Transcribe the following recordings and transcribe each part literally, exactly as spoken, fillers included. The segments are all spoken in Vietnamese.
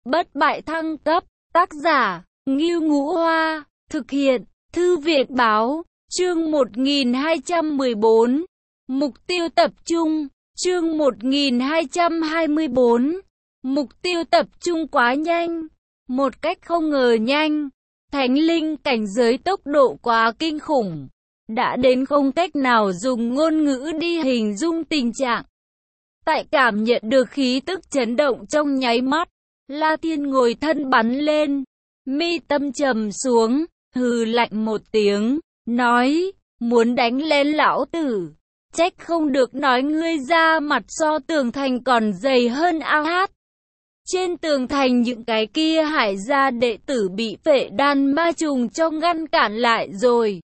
bất bại thăng cấp, tác giả, Ngưu Ngũ Hoa, thực hiện, Thư viện báo, chương một nghìn hai trăm mười bốn, mục tiêu tập trung, chương một nghìn hai trăm hai mươi bốn, mục tiêu tập trung quá nhanh, một cách không ngờ nhanh, thánh linh cảnh giới tốc độ quá kinh khủng, đã đến không cách nào dùng ngôn ngữ đi hình dung tình trạng. Tại cảm nhận được khí tức chấn động trong nháy mắt, La Thiên ngồi thân bắn lên, mi tâm trầm xuống, hừ lạnh một tiếng, nói, muốn đánh lên lão tử, trách không được nói ngươi ra mặt so tường thành còn dày hơn ao hát. Trên tường thành những cái kia Hải gia đệ tử bị phệ đan ma trùng cho ngăn cản lại rồi.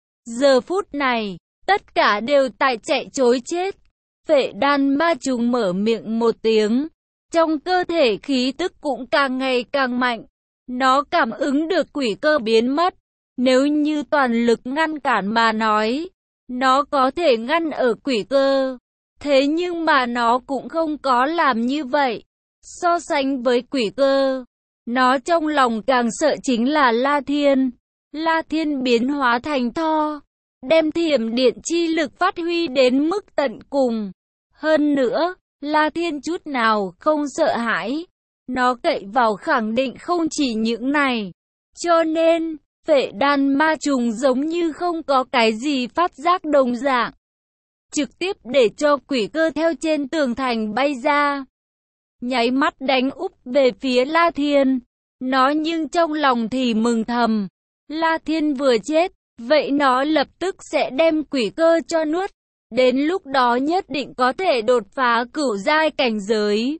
Giờ phút này, tất cả đều tại chạy trối chết. Phệ đan ma trùng mở miệng một tiếng, trong cơ thể khí tức cũng càng ngày càng mạnh. Nó cảm ứng được quỷ cơ biến mất. Nếu như toàn lực ngăn cản mà nói, nó có thể ngăn ở quỷ cơ. Thế nhưng mà nó cũng không có làm như vậy. So sánh với quỷ cơ, nó trong lòng càng sợ chính là La Thiên. La Thiên biến hóa thành Tho, đem thiểm điện chi lực phát huy đến mức tận cùng. Hơn nữa, La Thiên chút nào không sợ hãi. Nó cậy vào khẳng định không chỉ những này. Cho nên, phệ đan ma trùng giống như không có cái gì phát giác đồng dạng. Trực tiếp để cho quỷ cơ theo trên tường thành bay ra. Nháy mắt đánh úp về phía La Thiên. Nó nhưng trong lòng thì mừng thầm. La Thiên vừa chết, vậy nó lập tức sẽ đem quỷ cơ cho nuốt. Đến lúc đó nhất định có thể đột phá cửu giai cảnh giới.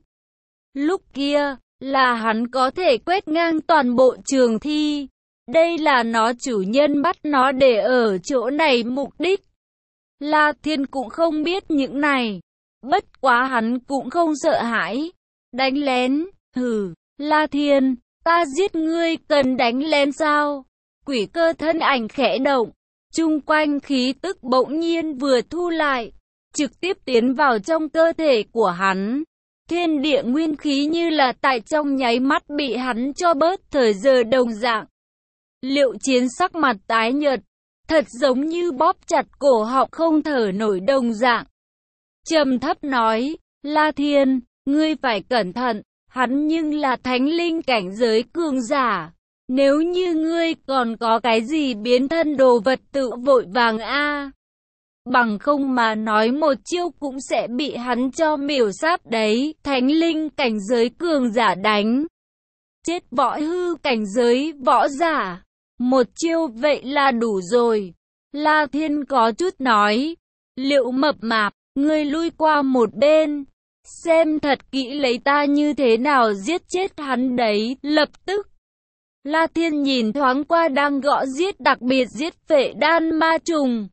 Lúc kia, là hắn có thể quét ngang toàn bộ trường thi. Đây là nó chủ nhân bắt nó để ở chỗ này mục đích. La Thiên cũng không biết những này. Bất quá hắn cũng không sợ hãi. Đánh lén, hừ, La Thiên, ta giết ngươi cần đánh lén sao? Quỷ cơ thân ảnh khẽ động. Chung quanh khí tức bỗng nhiên vừa thu lại, trực tiếp tiến vào trong cơ thể của hắn. Thiên địa nguyên khí như là tại trong nháy mắt bị hắn cho bớt thời giờ đồng dạng. Liệu Chiến sắc mặt tái nhợt, thật giống như bóp chặt cổ họng không thở nổi đồng dạng. Trầm thấp nói, La Thiên, ngươi phải cẩn thận, hắn nhưng là thánh linh cảnh giới cường giả. Nếu như ngươi còn có cái gì biến thân đồ vật tự vội vàng a, bằng không mà nói một chiêu cũng sẽ bị hắn cho miểu sát đấy. Thánh linh cảnh giới cường giả đánh chết võ hư cảnh giới võ giả, một chiêu vậy là đủ rồi. La Thiên có chút nói, Liệu Mập Mạp, ngươi lui qua một bên, xem thật kỹ lấy ta như thế nào giết chết hắn đấy. Lập tức La Thiên nhìn thoáng qua đang gõ giết đặc biệt giết phệ đan ma trùng.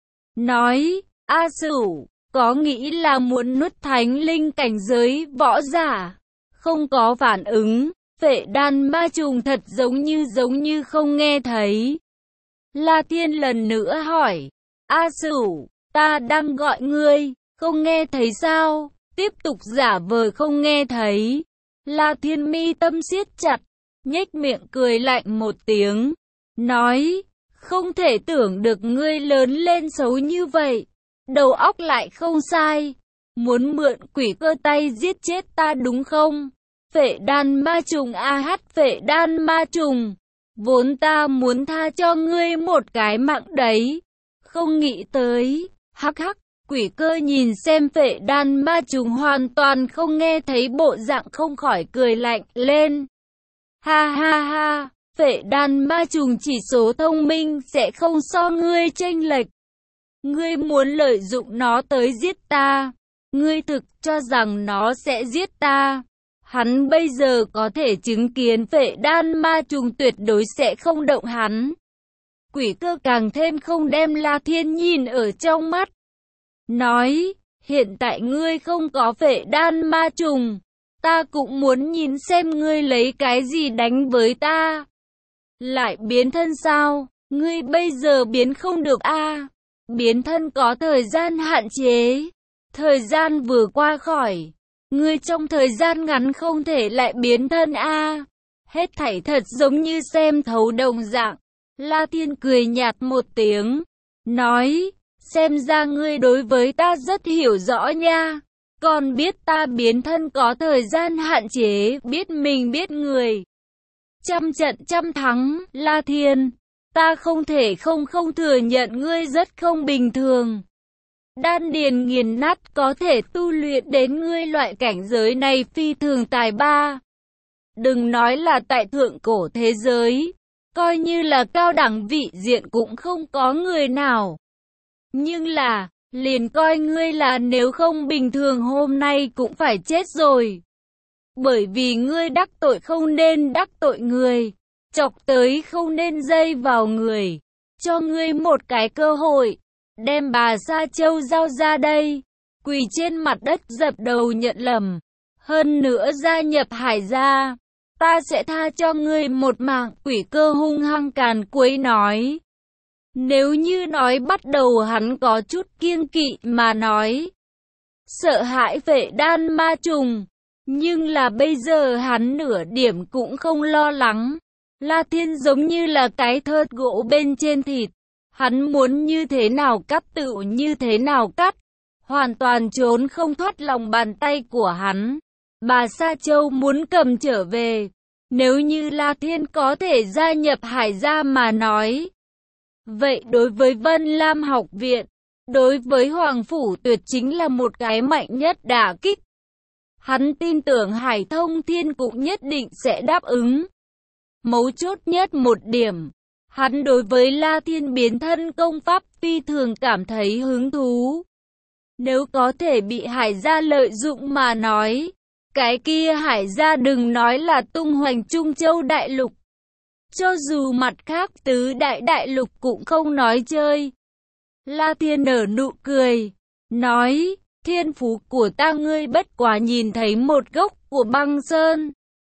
Nói, A Sửu, có nghĩ là muốn nuốt thánh linh cảnh giới võ giả? Không có phản ứng, phệ đan ma trùng thật giống như giống như không nghe thấy. La Thiên lần nữa hỏi, A Sửu, ta đang gọi ngươi, không nghe thấy sao? Tiếp tục giả vờ không nghe thấy. La Thiên mi tâm siết chặt, nhếch miệng cười lạnh một tiếng, nói, không thể tưởng được ngươi lớn lên xấu như vậy, đầu óc lại không sai, muốn mượn quỷ cơ tay giết chết ta đúng không? Phệ đan ma trùng a hát phệ đan ma trùng, vốn ta muốn tha cho ngươi một cái mạng đấy, không nghĩ tới, hắc hắc. Quỷ cơ nhìn xem phệ đan ma trùng hoàn toàn không nghe thấy bộ dạng không khỏi cười lạnh lên. Ha ha ha, phệ đan ma trùng chỉ số thông minh sẽ không so ngươi chênh lệch. Ngươi muốn lợi dụng nó tới giết ta, ngươi thực cho rằng nó sẽ giết ta. Hắn bây giờ có thể chứng kiến phệ đan ma trùng tuyệt đối sẽ không động hắn. Quỷ cơ càng thêm không đem La Thiên nhìn ở trong mắt. Nói, hiện tại ngươi không có phệ đan ma trùng, ta cũng muốn nhìn xem ngươi lấy cái gì đánh với ta. Lại biến thân sao? Ngươi bây giờ biến không được a. À, biến thân có thời gian hạn chế. Thời gian vừa qua khỏi, ngươi trong thời gian ngắn không thể lại biến thân a. Hết thảy thật giống như xem thấu đồng dạng. La Thiên cười nhạt một tiếng, nói, xem ra ngươi đối với ta rất hiểu rõ nha. Còn biết ta biến thân có thời gian hạn chế, biết mình biết người. Trăm trận trăm thắng, La Thiên, ta không thể không không thừa nhận ngươi rất không bình thường. Đan điền nghiền nát có thể tu luyện đến ngươi loại cảnh giới này phi thường tài ba. Đừng nói là tại thượng cổ thế giới, coi như là cao đẳng vị diện cũng không có người nào. Nhưng là, liền coi ngươi là nếu không bình thường hôm nay cũng phải chết rồi. Bởi vì ngươi đắc tội không nên đắc tội người, chọc tới không nên dây vào người. Cho ngươi một cái cơ hội, đem bà Sa Châu giao ra đây, quỳ trên mặt đất dập đầu nhận lầm. Hơn nữa gia nhập Hải gia, ta sẽ tha cho ngươi một mạng. Quỷ Cơ hung hăng càn quấy nói. Nếu như nói bắt đầu hắn có chút kiêng kỵ mà nói, sợ hãi vệ đan ma trùng, nhưng là bây giờ hắn nửa điểm cũng không lo lắng. La Thiên giống như là cái thớt gỗ bên trên thịt, hắn muốn như thế nào cắt tựu như thế nào cắt, hoàn toàn trốn không thoát lòng bàn tay của hắn. Bà Sa Châu muốn cầm trở về, nếu như La Thiên có thể gia nhập Hải gia mà nói. Vậy đối với Vân Lam học viện, đối với Hoàng Phủ Tuyệt chính là một cái mạnh nhất đả kích. Hắn tin tưởng Hải Thông Thiên cũng nhất định sẽ đáp ứng. Mấu chốt nhất một điểm, hắn đối với La Thiên biến thân công pháp phi thường cảm thấy hứng thú. Nếu có thể bị Hải gia lợi dụng mà nói, cái kia Hải gia đừng nói là tung hoành Trung Châu Đại Lục. Cho dù mặt khác tứ đại đại lục cũng không nói chơi. La Thiên nở nụ cười, nói, thiên phú của ta ngươi bất quá nhìn thấy một gốc của băng sơn.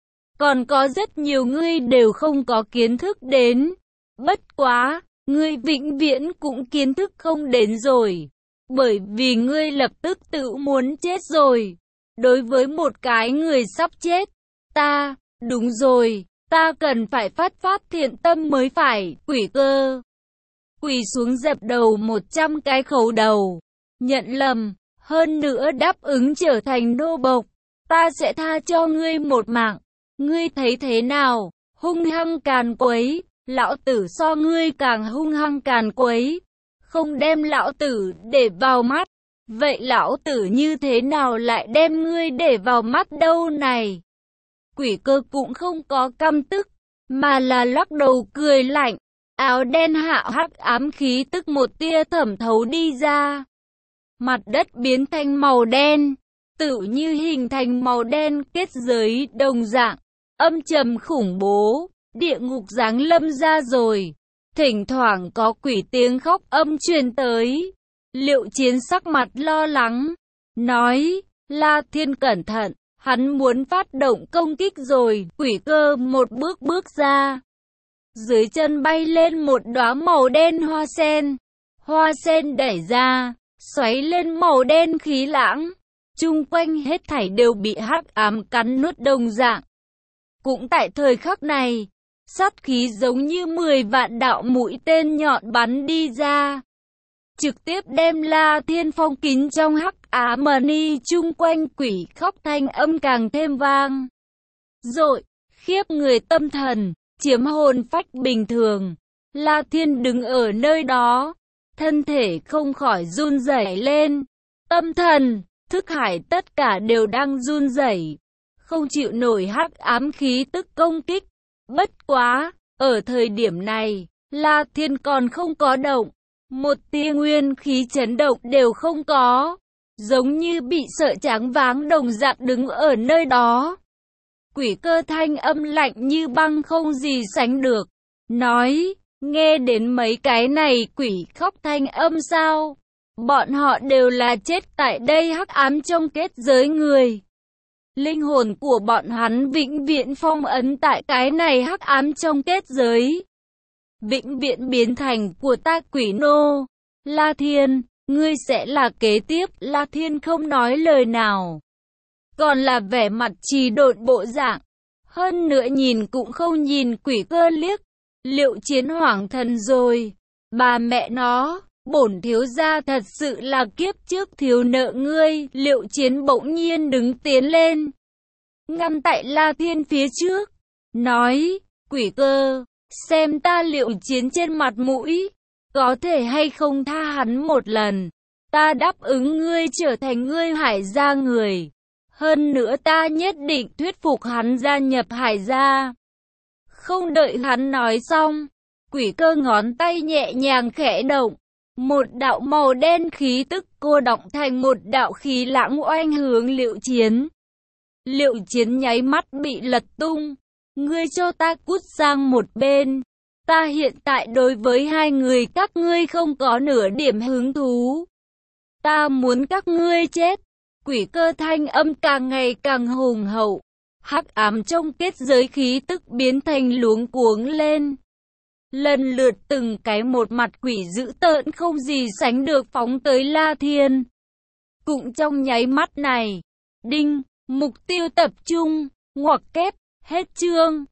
Còn có rất nhiều ngươi đều không có kiến thức đến. Bất quá, ngươi vĩnh viễn cũng kiến thức không đến rồi. Bởi vì ngươi lập tức tự muốn chết rồi. Đối với một cái người sắp chết, ta, đúng rồi. Ta cần phải phát phát thiện tâm mới phải. Quỷ Cơ quỳ xuống dập đầu một trăm cái khấu đầu, nhận lầm, hơn nữa đáp ứng trở thành nô bộc. Ta sẽ tha cho ngươi một mạng. Ngươi thấy thế nào? Hung hăng càn quấy, lão tử so ngươi càng hung hăng càn quấy, không đem lão tử để vào mắt. Vậy lão tử như thế nào lại đem ngươi để vào mắt đâu này? Quỷ Cơ cũng không có căm tức, mà là lắc đầu cười lạnh. Áo đen hạ hắc ám khí tức một tia thẩm thấu đi ra. Mặt đất biến thành màu đen, tựu như hình thành màu đen kết giới đồng dạng, âm trầm khủng bố, địa ngục giáng lâm ra rồi. Thỉnh thoảng có quỷ tiếng khóc âm truyền tới. Liệu Chiến sắc mặt lo lắng, nói, La Thiên cẩn thận. Hắn muốn phát động công kích rồi. Quỷ Cơ một bước bước ra. Dưới chân bay lên một đóa màu đen hoa sen. Hoa sen đẩy ra, xoáy lên màu đen khí lãng. Chung quanh hết thảy đều bị hắc ám cắn nuốt đồng dạng. Cũng tại thời khắc này, sát khí giống như mười vạn đạo mũi tên nhọn bắn đi ra. Trực tiếp đem La Thiên phong kín trong hắc ám mani. Chung quanh quỷ khóc thanh âm càng thêm vang dội, khiếp người tâm thần, chiếm hồn phách bình thường. La Thiên đứng ở nơi đó, thân thể không khỏi run rẩy lên. Tâm thần, thức hải tất cả đều đang run rẩy, không chịu nổi hắc ám khí tức công kích. Bất quá, ở thời điểm này, La Thiên còn không có động. Một tia nguyên khí chấn động đều không có, giống như bị sợ choáng váng đồng dạng đứng ở nơi đó. Quỷ Cơ thanh âm lạnh như băng không gì sánh được, nói, nghe đến mấy cái này quỷ khóc thanh âm sao? Bọn họ đều là chết tại đây hắc ám trong kết giới người. Linh hồn của bọn hắn vĩnh viễn phong ấn tại cái này hắc ám trong kết giới. Vĩnh viễn biến thành của ta quỷ nô. La Thiên, ngươi sẽ là kế tiếp. La Thiên không nói lời nào. còn là vẻ mặt trì độn bộ dạng. Hơn nữa nhìn cũng không nhìn Quỷ Cơ liếc. Liệu Chiến hoảng thần rồi. Bà mẹ nó, bổn thiếu gia thật sự là kiếp trước thiếu nợ ngươi. Liệu Chiến bỗng nhiên đứng tiến lên, ngăn tại La Thiên phía trước, nói, Quỷ Cơ, xem ta Liệu Chiến trên mặt mũi, có thể hay không tha hắn một lần. Ta đáp ứng ngươi trở thành ngươi Hải gia người. Hơn nữa ta nhất định thuyết phục hắn gia nhập Hải gia. Không đợi hắn nói xong, Quỷ Cơ ngón tay nhẹ nhàng khẽ động. Một đạo màu đen khí tức cô đọng thành một đạo khí lãng oanh hướng Liệu Chiến. Liệu Chiến nháy mắt bị lật tung. Ngươi cho ta cút sang một bên. Ta hiện tại đối với hai người các ngươi không có nửa điểm hứng thú. Ta muốn các ngươi chết. Quỷ Cơ thanh âm càng ngày càng hùng hậu. Hắc ám trong kết giới khí tức biến thành luống cuống lên. Lần lượt từng cái một mặt quỷ dữ tợn không gì sánh được phóng tới La Thiên. Cũng trong nháy mắt này, đinh, mục tiêu tập trung, ngoặc kép, hết chương.